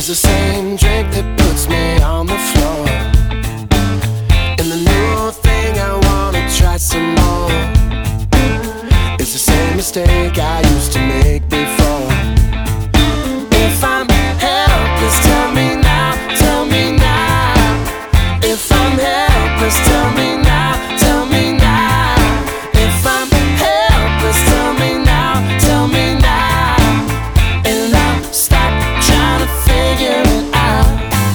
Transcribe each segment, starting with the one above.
the same drink that puts me on the floor, and the new thing I wanna try some more. It's the same mistake I used to make before. If I'm helpless, tell me now, tell me now. If I'm helpless, tell me now, tell me now. If I'm helpless, tell me now, tell me now. And I'll stop trying to figure it out.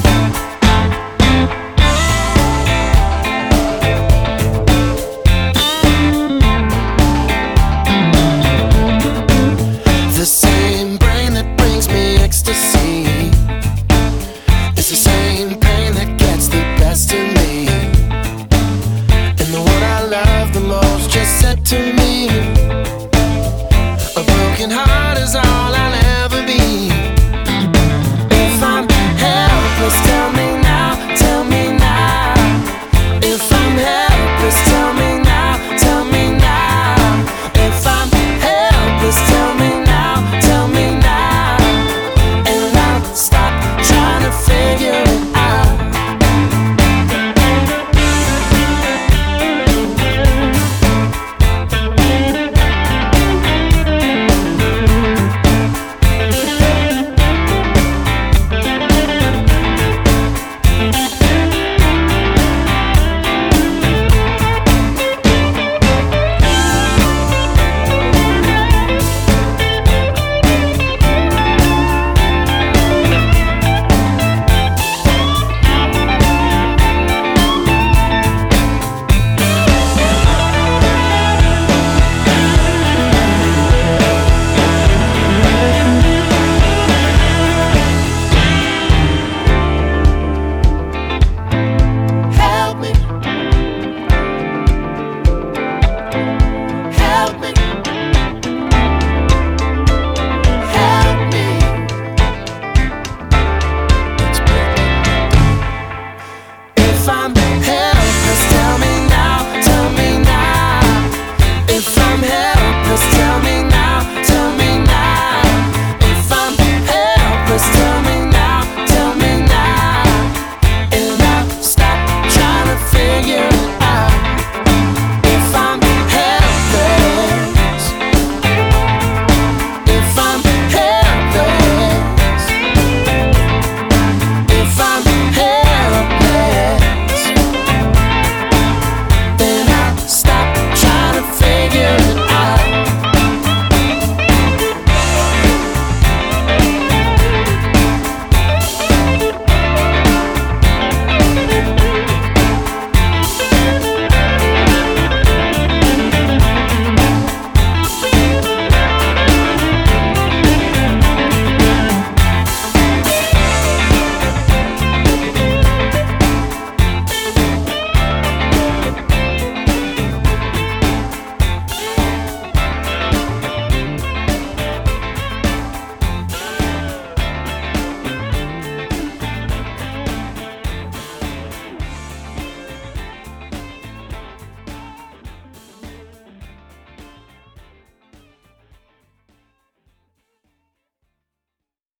The same brain that brings me ecstasy, it's the same pain that gets the best in me. And the one I love the most just said to me, a broken heart is all I'll ever be. If I'm helpless, tell me now, tell me now. If I'm helpless, tell